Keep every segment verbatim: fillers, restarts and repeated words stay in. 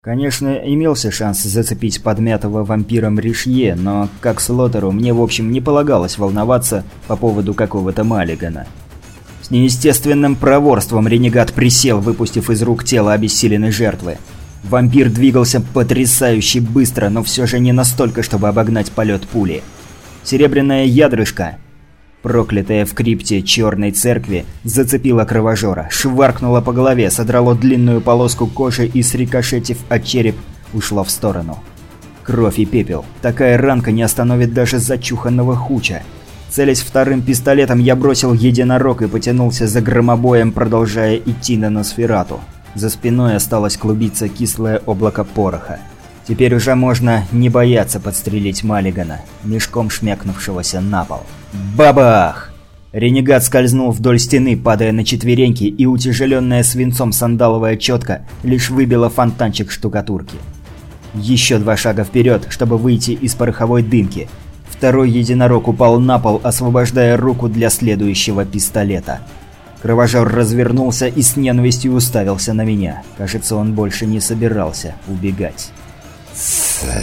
Конечно, имелся шанс зацепить подмятого вампиром Ришье, но, как Слоттеру, мне в общем не полагалось волноваться по поводу какого-то Маллигана. С неестественным проворством ренегат присел, выпустив из рук тело обессиленной жертвы. Вампир двигался потрясающе быстро, но все же не настолько, чтобы обогнать полет пули. Серебряная ядрышко, проклятая в крипте черной церкви, зацепила кровожора, шваркнула по голове, содрало длинную полоску кожи и, срикошетив от череп, ушло в сторону. Кровь и пепел. Такая ранка не остановит даже зачуханного хуча. Целясь вторым пистолетом, я бросил единорог и потянулся за громобоем, продолжая идти на Носферату. За спиной осталось клубиться кислое облако пороха. Теперь уже можно не бояться подстрелить Маллигана, мешком шмякнувшегося на пол. Бабах! Ренегат скользнул вдоль стены, падая на четвереньки, и утяжеленная свинцом сандаловая четка лишь выбила фонтанчик штукатурки. Еще два шага вперед, чтобы выйти из пороховой дымки. Второй единорог упал на пол, освобождая руку для следующего пистолета. Кровожор развернулся и с ненавистью уставился на меня. Кажется, он больше не собирался убегать. «Сет!»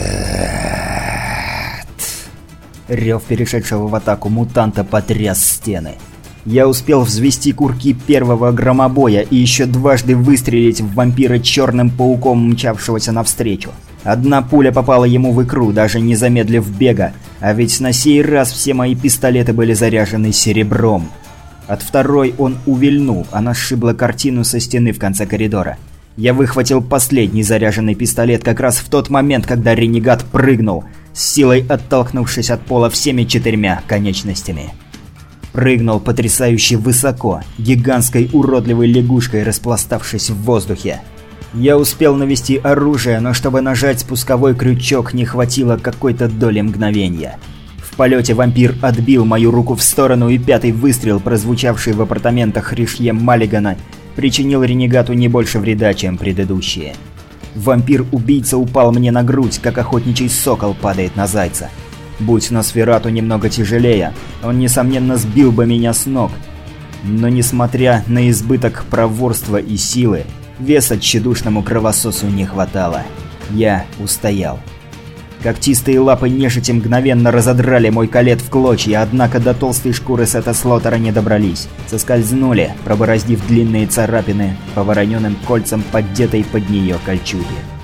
Рев перешедшего в атаку мутанта потряс стены. Я успел взвести курки первого громобоя и еще дважды выстрелить в вампира черным пауком, мчавшегося навстречу. Одна пуля попала ему в икру, даже не замедлив бега, а ведь на сей раз все мои пистолеты были заряжены серебром. От второй он увильнул, она сшибла картину со стены в конце коридора. Я выхватил последний заряженный пистолет как раз в тот момент, когда ренегат прыгнул, с силой оттолкнувшись от пола всеми четырьмя конечностями. Прыгнул потрясающе высоко, гигантской уродливой лягушкой распластавшись в воздухе. Я успел навести оружие, но чтобы нажать спусковой крючок, не хватило какой-то доли мгновения. В полете вампир отбил мою руку в сторону, и пятый выстрел, прозвучавший в апартаментах Ришье Маллигана, причинил ренегату не больше вреда, чем предыдущие. Вампир-убийца упал мне на грудь, как охотничий сокол падает на зайца. Будь Носферату немного тяжелее, он, несомненно, сбил бы меня с ног. Но несмотря на избыток проворства и силы, веса тщедушному кровососу не хватало. Я устоял. Когтистые лапы нежити мгновенно разодрали мой колет в клочья, однако до толстой шкуры Сета Слоттера не добрались. Соскользнули, пробороздив длинные царапины по вороненым кольцам поддетой под нее кольчуги.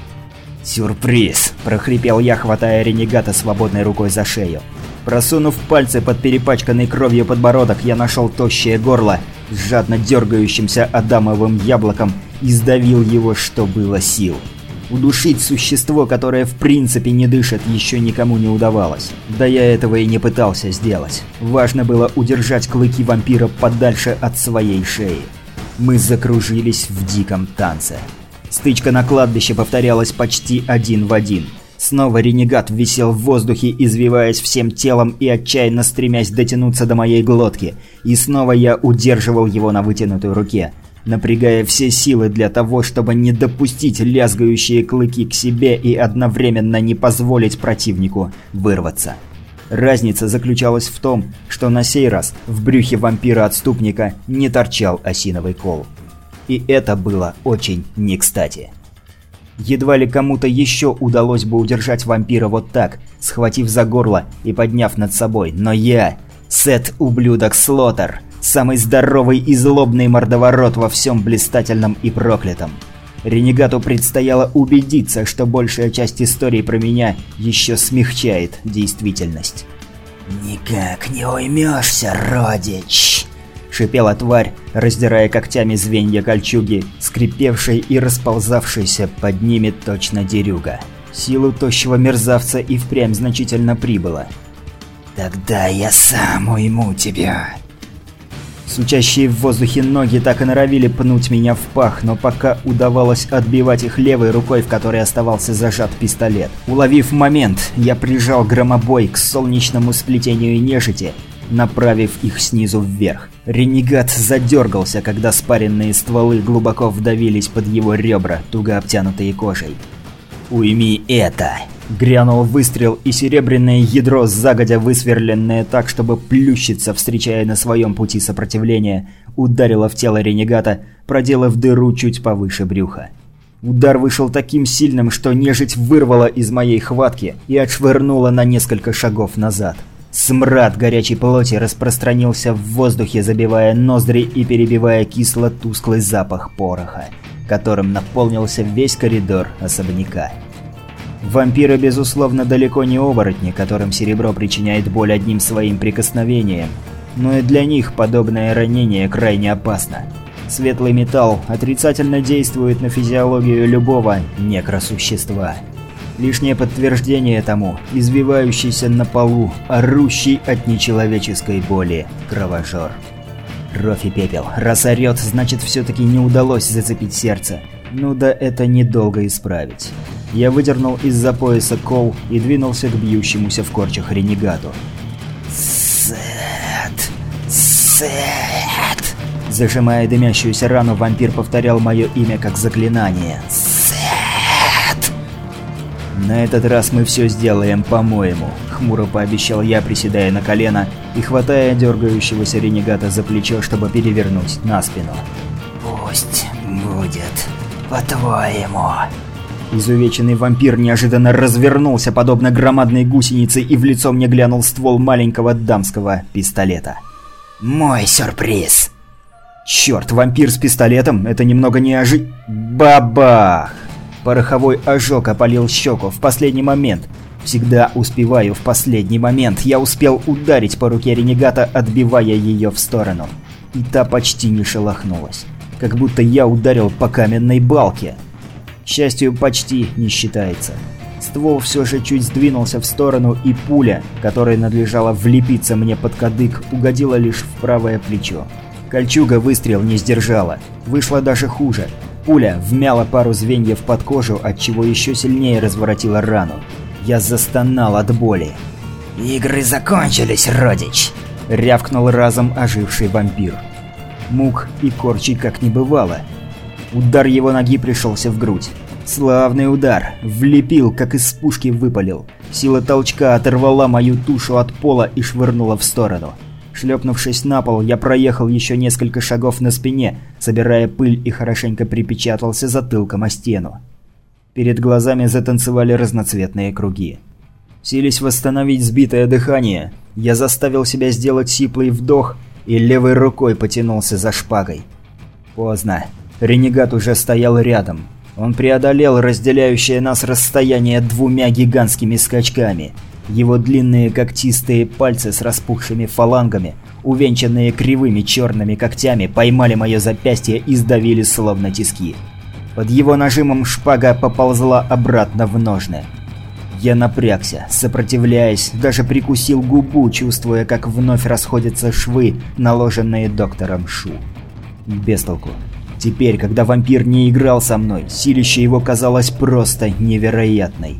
«Сюрприз!» – прохрипел я, хватая ренегата свободной рукой за шею. Просунув пальцы под перепачканный кровью подбородок, я нашел тощее горло с жадно дергающимся адамовым яблоком и сдавил его, что было сил. Удушить существо, которое в принципе не дышит, еще никому не удавалось. Да я этого и не пытался сделать. Важно было удержать клыки вампира подальше от своей шеи. Мы закружились в диком танце. Стычка на кладбище повторялась почти один в один. Снова ренегат висел в воздухе, извиваясь всем телом и отчаянно стремясь дотянуться до моей глотки. И снова я удерживал его на вытянутой руке, напрягая все силы для того, чтобы не допустить лязгающие клыки к себе и одновременно не позволить противнику вырваться. Разница заключалась в том, что на сей раз в брюхе вампира-отступника не торчал осиновый кол. И это было очень не кстати. Едва ли кому-то еще удалось бы удержать вампира вот так, схватив за горло и подняв над собой, но я, Сет-ублюдок Слоттер, самый здоровый и злобный мордоворот во всем блистательном и проклятом. Ренегату предстояло убедиться, что большая часть истории про меня еще смягчает действительность. «Никак не уймешься, родич!» — шипела тварь, раздирая когтями звенья кольчуги, скрипевшей и расползавшейся под ними точно дерюга. Силу тощего мерзавца и впрямь значительно прибыло. «Тогда я сам уйму тебя!» Сучащие в воздухе ноги так и норовили пнуть меня в пах, но пока удавалось отбивать их левой рукой, в которой оставался зажат пистолет. Уловив момент, я прижал громобой к солнечному сплетению нежити, направив их снизу вверх. Ренегат задергался, когда спаренные стволы глубоко вдавились под его ребра, туго обтянутые кожей. «Уйми это!» Грянул выстрел, и серебряное ядро, загодя высверленное так, чтобы плющиться, встречая на своем пути сопротивление, ударило в тело ренегата, проделав дыру чуть повыше брюха. Удар вышел таким сильным, что нежить вырвала из моей хватки и отшвырнула на несколько шагов назад. Смрад горячей плоти распространился в воздухе, забивая ноздри и перебивая кисло-тусклый запах пороха, которым наполнился весь коридор особняка. Вампиры, безусловно, далеко не оборотни, которым серебро причиняет боль одним своим прикосновением, но и для них подобное ранение крайне опасно. Светлый металл отрицательно действует на физиологию любого некросущества. Лишнее подтверждение тому – извивающийся на полу, орущий от нечеловеческой боли кровожор. Кровь и пепел. Раз орёт, значит, все-таки не удалось зацепить сердце. Ну да это недолго исправить. Я выдернул из-за пояса кол и двинулся к бьющемуся в корчах ренегату. «Сет! Сет!» Зажимая дымящуюся рану, вампир повторял мое имя как заклинание. «Сет!» «На этот раз мы все сделаем по-моему», — хмуро пообещал я, приседая на колено и хватая дергающегося ренегата за плечо, чтобы перевернуть на спину. «Пусть будет по-твоему». Изувеченный вампир неожиданно развернулся, подобно громадной гусенице, и в лицо мне глянул ствол маленького дамского пистолета. «Мой сюрприз!» «Черт, вампир с пистолетом? Это немного неожи... Бабах!» Пороховой ожог опалил щеку в последний момент. Всегда успеваю в последний момент. Я успел ударить по руке ренегата, отбивая ее в сторону. И та почти не шелохнулась. Как будто я ударил по каменной балке. К счастью, почти не считается. Ствол все же чуть сдвинулся в сторону, и пуля, которой надлежало влепиться мне под кадык, угодила лишь в правое плечо. Кольчуга выстрел не сдержала. Вышло даже хуже. Пуля вмяла пару звеньев под кожу, отчего еще сильнее разворотила рану. Я застонал от боли. «Игры закончились, родич!» — рявкнул разом оживший вампир. Мук и корчей как не бывало. Удар его ноги пришелся в грудь. Славный удар. Влепил, как из пушки выпалил. Сила толчка оторвала мою тушу от пола и швырнула в сторону. Шлепнувшись на пол, я проехал еще несколько шагов на спине, собирая пыль, и хорошенько припечатался затылком о стену. Перед глазами затанцевали разноцветные круги. Силясь восстановить сбитое дыхание, я заставил себя сделать сиплый вдох и левой рукой потянулся за шпагой. Поздно. Ренегат уже стоял рядом. Он преодолел разделяющее нас расстояние двумя гигантскими скачками. Его длинные когтистые пальцы с распухшими фалангами, увенчанные кривыми черными когтями, поймали мое запястье и сдавили словно тиски. Под его нажимом шпага поползла обратно в ножны. Я напрягся, сопротивляясь, даже прикусил губу, чувствуя, как вновь расходятся швы, наложенные доктором Шу. Без толку. Теперь, когда вампир не играл со мной, силище его казалось просто невероятной.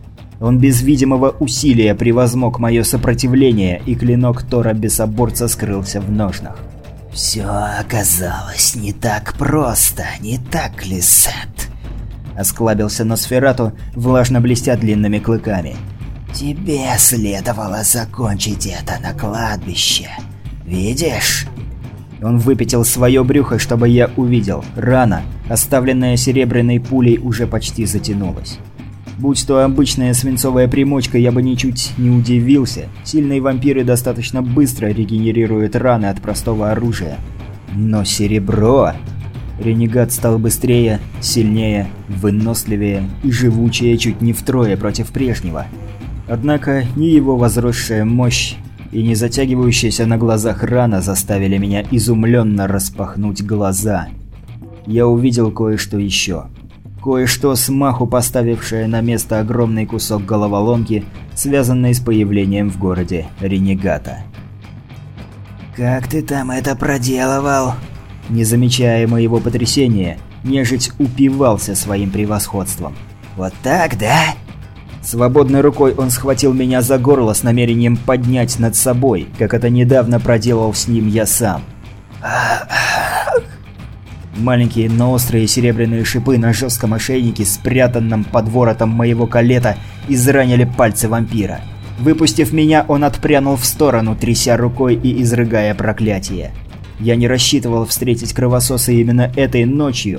Он без видимого усилия превозмог мое сопротивление, и клинок Тора-бесоборца скрылся в ножнах. «Все оказалось не так просто, не так ли, Сет?» — осклабился Носферату, влажно блестя длинными клыками. «Тебе следовало закончить это на кладбище. Видишь?» Он выпятил свое брюхо, чтобы я увидел. Рана, оставленная серебряной пулей, уже почти затянулась. Будь то обычная свинцовая примочка, я бы ничуть не удивился. Сильные вампиры достаточно быстро регенерируют раны от простого оружия. Но серебро... Ренегат стал быстрее, сильнее, выносливее и живучее чуть не втрое против прежнего. Однако ни его возросшая мощь и не затягивающаяся на глазах рана заставили меня изумленно распахнуть глаза. Я увидел кое-что еще. Кое-что, смаху поставившее на место огромный кусок головоломки, связанный с появлением в городе ренегата. «Как ты там это проделывал?» Не замечая моего потрясения, нежить упивался своим превосходством. «Вот так, да?» Свободной рукой он схватил меня за горло с намерением поднять над собой, как это недавно проделал с ним я сам. Маленькие, но острые серебряные шипы на жестком ошейнике, спрятанном под воротом моего калета, изранили пальцы вампира. Выпустив меня, он отпрянул в сторону, тряся рукой и изрыгая проклятие. Я не рассчитывал встретить кровососа именно этой ночью,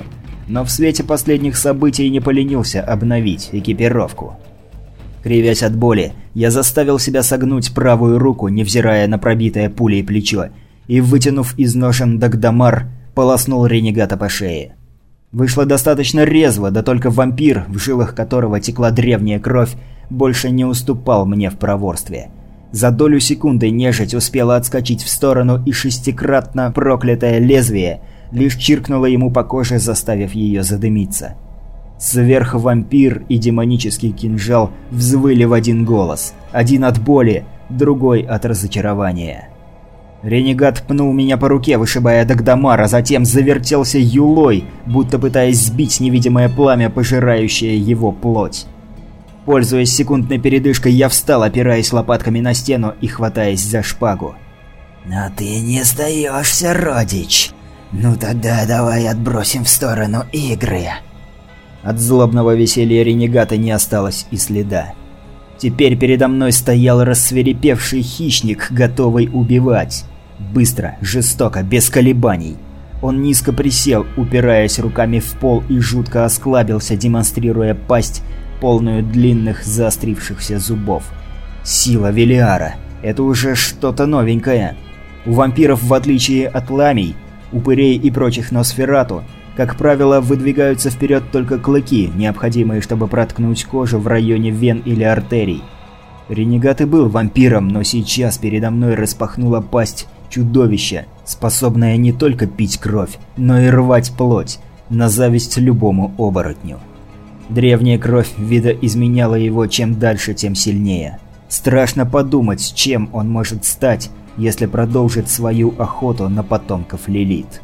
но в свете последних событий не поленился обновить экипировку. Кривясь от боли, я заставил себя согнуть правую руку, невзирая на пробитое пулей плечо, и, вытянув из ножен Дагдамар, полоснул ренегата по шее. Вышло достаточно резво, да только вампир, в жилах которого текла древняя кровь, больше не уступал мне в проворстве. За долю секунды нежить успела отскочить в сторону, и шестикратно проклятое лезвие лишь чиркнуло ему по коже, заставив ее задымиться. Сверхвампир и демонический кинжал взвыли в один голос. Один от боли, другой от разочарования. Ренегат пнул меня по руке, вышибая Дагдамар, а затем завертелся юлой, будто пытаясь сбить невидимое пламя, пожирающее его плоть. Пользуясь секундной передышкой, я встал, опираясь лопатками на стену и хватаясь за шпагу. «Но ты не сдаешься, родич. Ну тогда давай отбросим в сторону игры». От злобного веселья ренегата не осталось и следа. Теперь передо мной стоял рассвирепевший хищник, готовый убивать. Быстро, жестоко, без колебаний. Он низко присел, упираясь руками в пол, и жутко осклабился, демонстрируя пасть, полную длинных заострившихся зубов. Сила Велиара. Это уже что-то новенькое. У вампиров, в отличие от ламий, упырей и прочих носферату, как правило, выдвигаются вперед только клыки, необходимые, чтобы проткнуть кожу в районе вен или артерий. Ренегат и был вампиром, но сейчас передо мной распахнула пасть чудовища, способное не только пить кровь, но и рвать плоть, на зависть любому оборотню. Древняя кровь видоизменяла его чем дальше, тем сильнее. Страшно подумать, чем он может стать, если продолжит свою охоту на потомков Лилит.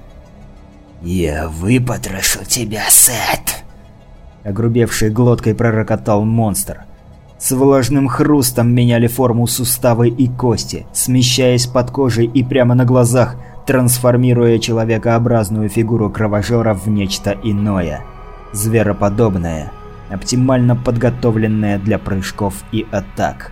«Я выпотрошу тебя, Сет!» Огрубевшей глоткой пророкотал монстр. С влажным хрустом меняли форму суставы и кости, смещаясь под кожей и прямо на глазах, трансформируя человекообразную фигуру кровожора в нечто иное. Звероподобное, оптимально подготовленное для прыжков и атак.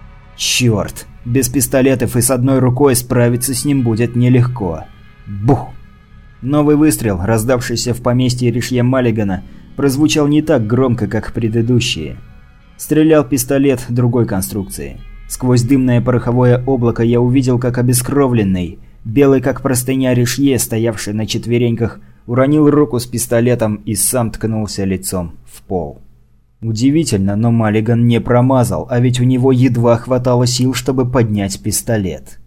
Черт, без пистолетов и с одной рукой справиться с ним будет нелегко. Бух! Новый выстрел, раздавшийся в поместье Ришье Маллигана, прозвучал не так громко, как предыдущие. Стрелял пистолет другой конструкции. Сквозь дымное пороховое облако я увидел, как обескровленный, белый как простыня Ришье, стоявший на четвереньках, уронил руку с пистолетом и сам ткнулся лицом в пол. Удивительно, но Маллиган не промазал, а ведь у него едва хватало сил, чтобы поднять пистолет.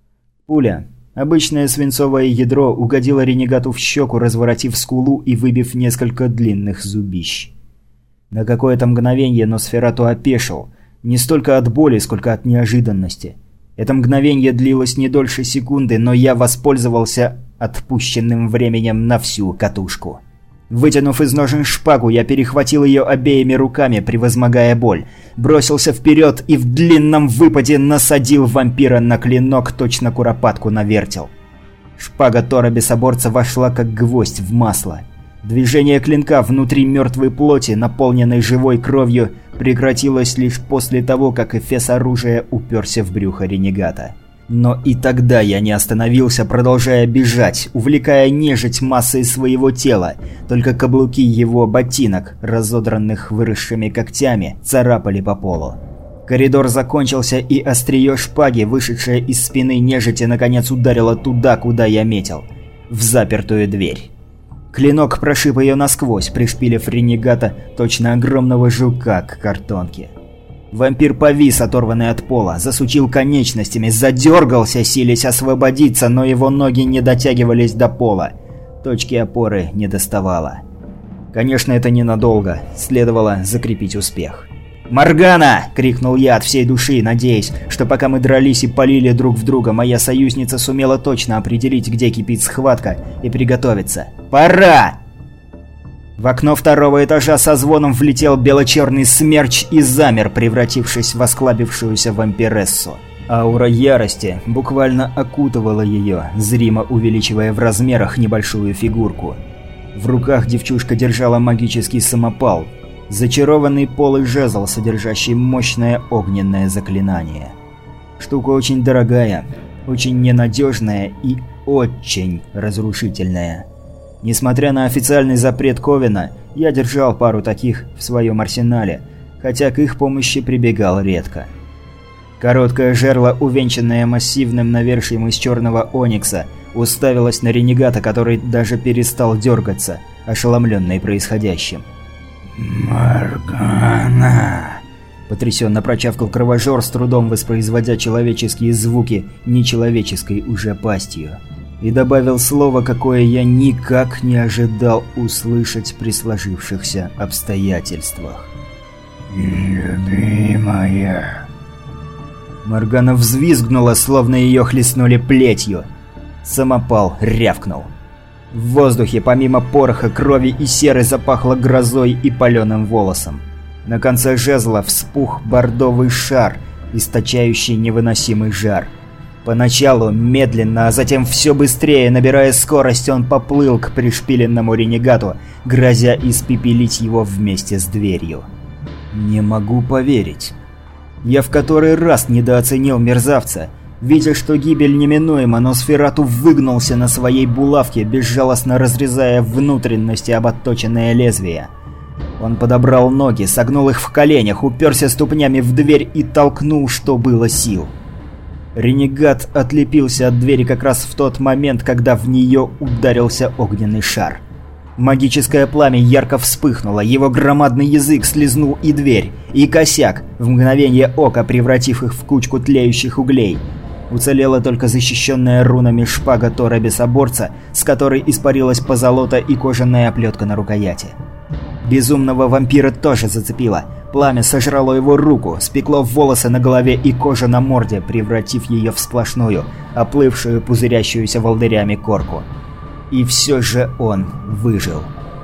Пуля, обычное свинцовое ядро, угодило ренегату в щеку, разворотив скулу и выбив несколько длинных зубищ. На какое-то мгновение Носферату опешил, не столько от боли, сколько от неожиданности. Это мгновение длилось не дольше секунды, но я воспользовался отпущенным временем на всю катушку. Вытянув из ножен шпагу, я перехватил ее обеими руками, превозмогая боль, бросился вперед и в длинном выпаде насадил вампира на клинок, точно куропатку на вертел. Шпага Тора Бесоборца вошла как гвоздь в масло. Движение клинка внутри мертвой плоти, наполненной живой кровью, прекратилось лишь после того, как эфес оружия уперся в брюхо ренегата. Но и тогда я не остановился, продолжая бежать, увлекая нежить массой своего тела. Только каблуки его ботинок, разодранных выросшими когтями, царапали по полу. Коридор закончился, и острие шпаги, вышедшее из спины нежити, наконец ударило туда, куда я метил. В запертую дверь. Клинок прошиб ее насквозь, пришпилив ренегата, точно огромного жука, к картонке. Вампир повис, оторванный от пола, засучил конечностями, задергался, силясь освободиться, но его ноги не дотягивались до пола. Точки опоры не доставало. Конечно, это ненадолго, следовало закрепить успех. «Моргана!» – крикнул я от всей души, надеясь, что пока мы дрались и палили друг в друга, моя союзница сумела точно определить, где кипит схватка, и приготовиться. «Пора!» В окно второго этажа со звоном влетел бело-черный смерч и замер, превратившись в осклабившуюся вампирессу. Аура ярости буквально окутывала ее, зримо увеличивая в размерах небольшую фигурку. В руках девчушка держала магический самопал, зачарованный полый жезл, содержащий мощное огненное заклинание. Штука очень дорогая, очень ненадежная и очень разрушительная. Несмотря на официальный запрет Ковена, я держал пару таких в своем арсенале, хотя к их помощи прибегал редко. Короткое жерло, увенчанное массивным навершием из черного оникса, уставилось на ренегата, который даже перестал дергаться, ошеломленный происходящим. «Моргана!» – потрясенно прочавкал кровожор, с трудом воспроизводя человеческие звуки нечеловеческой уже пастью. И добавил слово, какое я никак не ожидал услышать при сложившихся обстоятельствах. «Любимая!» Моргана взвизгнула, словно ее хлестнули плетью. Самопал рявкнул. В воздухе, помимо пороха, крови и серы, запахло грозой и паленым волосом. На конце жезла вспух бордовый шар, источающий невыносимый жар. Поначалу медленно, а затем все быстрее, набирая скорость, он поплыл к пришпиленному ренегату, грозя испепелить его вместе с дверью. Не могу поверить. Я в который раз недооценил мерзавца. Видя, что гибель неминуема, Носферату выгнулся на своей булавке, безжалостно разрезая внутренности об отточенное лезвие. Он подобрал ноги, согнул их в коленях, уперся ступнями в дверь и толкнул, что было сил. Ренегат отлепился от двери как раз в тот момент, когда в нее ударился огненный шар. Магическое пламя ярко вспыхнуло, его громадный язык слезнул и дверь, и косяк, в мгновение ока превратив их в кучку тлеющих углей. Уцелела только защищенная рунами шпага Тора Бесоборца, с которой испарилась позолота и кожаная оплетка на рукояти. Безумного вампира тоже зацепило. Пламя сожрало его руку, спекло волосы на голове и кожу на морде, превратив ее в сплошную, оплывшую, пузырящуюся волдырями корку. И все же он выжил.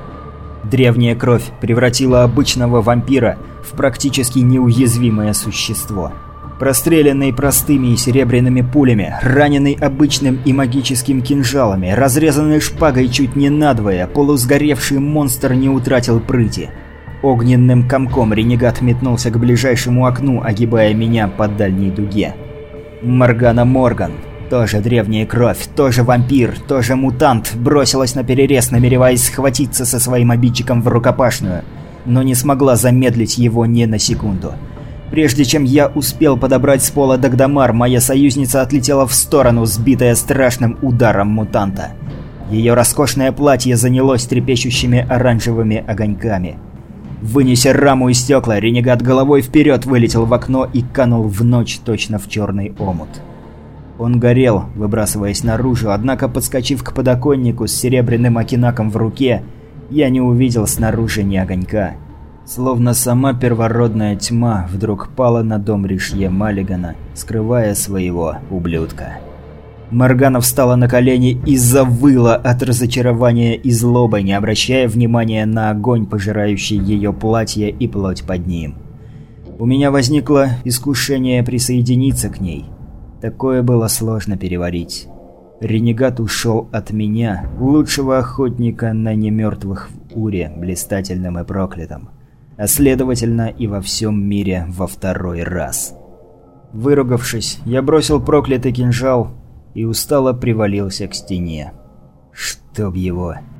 Древняя кровь превратила обычного вампира в практически неуязвимое существо. Простреленный простыми и серебряными пулями, раненый обычным и магическим кинжалами, разрезанный шпагой чуть не надвое, полусгоревший монстр не утратил прыти. Огненным комком ренегат метнулся к ближайшему окну, огибая меня по дальней дуге. Моргана Морган, тоже древняя кровь, тоже вампир, тоже мутант, бросилась наперерез, намереваясь схватиться со своим обидчиком в рукопашную, но не смогла замедлить его ни на секунду. Прежде чем я успел подобрать с пола Дагдамар, моя союзница отлетела в сторону, сбитая страшным ударом мутанта. Ее роскошное платье занялось трепещущими оранжевыми огоньками. Вынеся раму и стекла, ренегат головой вперед вылетел в окно и канул в ночь точно в черный омут. Он горел, выбрасываясь наружу, однако, подскочив к подоконнику с серебряным окинаком в руке, я не увидел снаружи ни огонька. Словно сама первородная тьма вдруг пала на дом Ришье Маллигана, скрывая своего ублюдка. Моргана встала на колени и завыла от разочарования и злобы, не обращая внимания на огонь, пожирающий ее платье и плоть под ним. У меня возникло искушение присоединиться к ней. Такое было сложно переварить. Ренегат ушел от меня, лучшего охотника на немертвых в Уре, блистательным и проклятым. А следовательно и во всем мире во второй раз. Выругавшись, я бросил проклятый кинжал и устало привалился к стене. Чтоб его...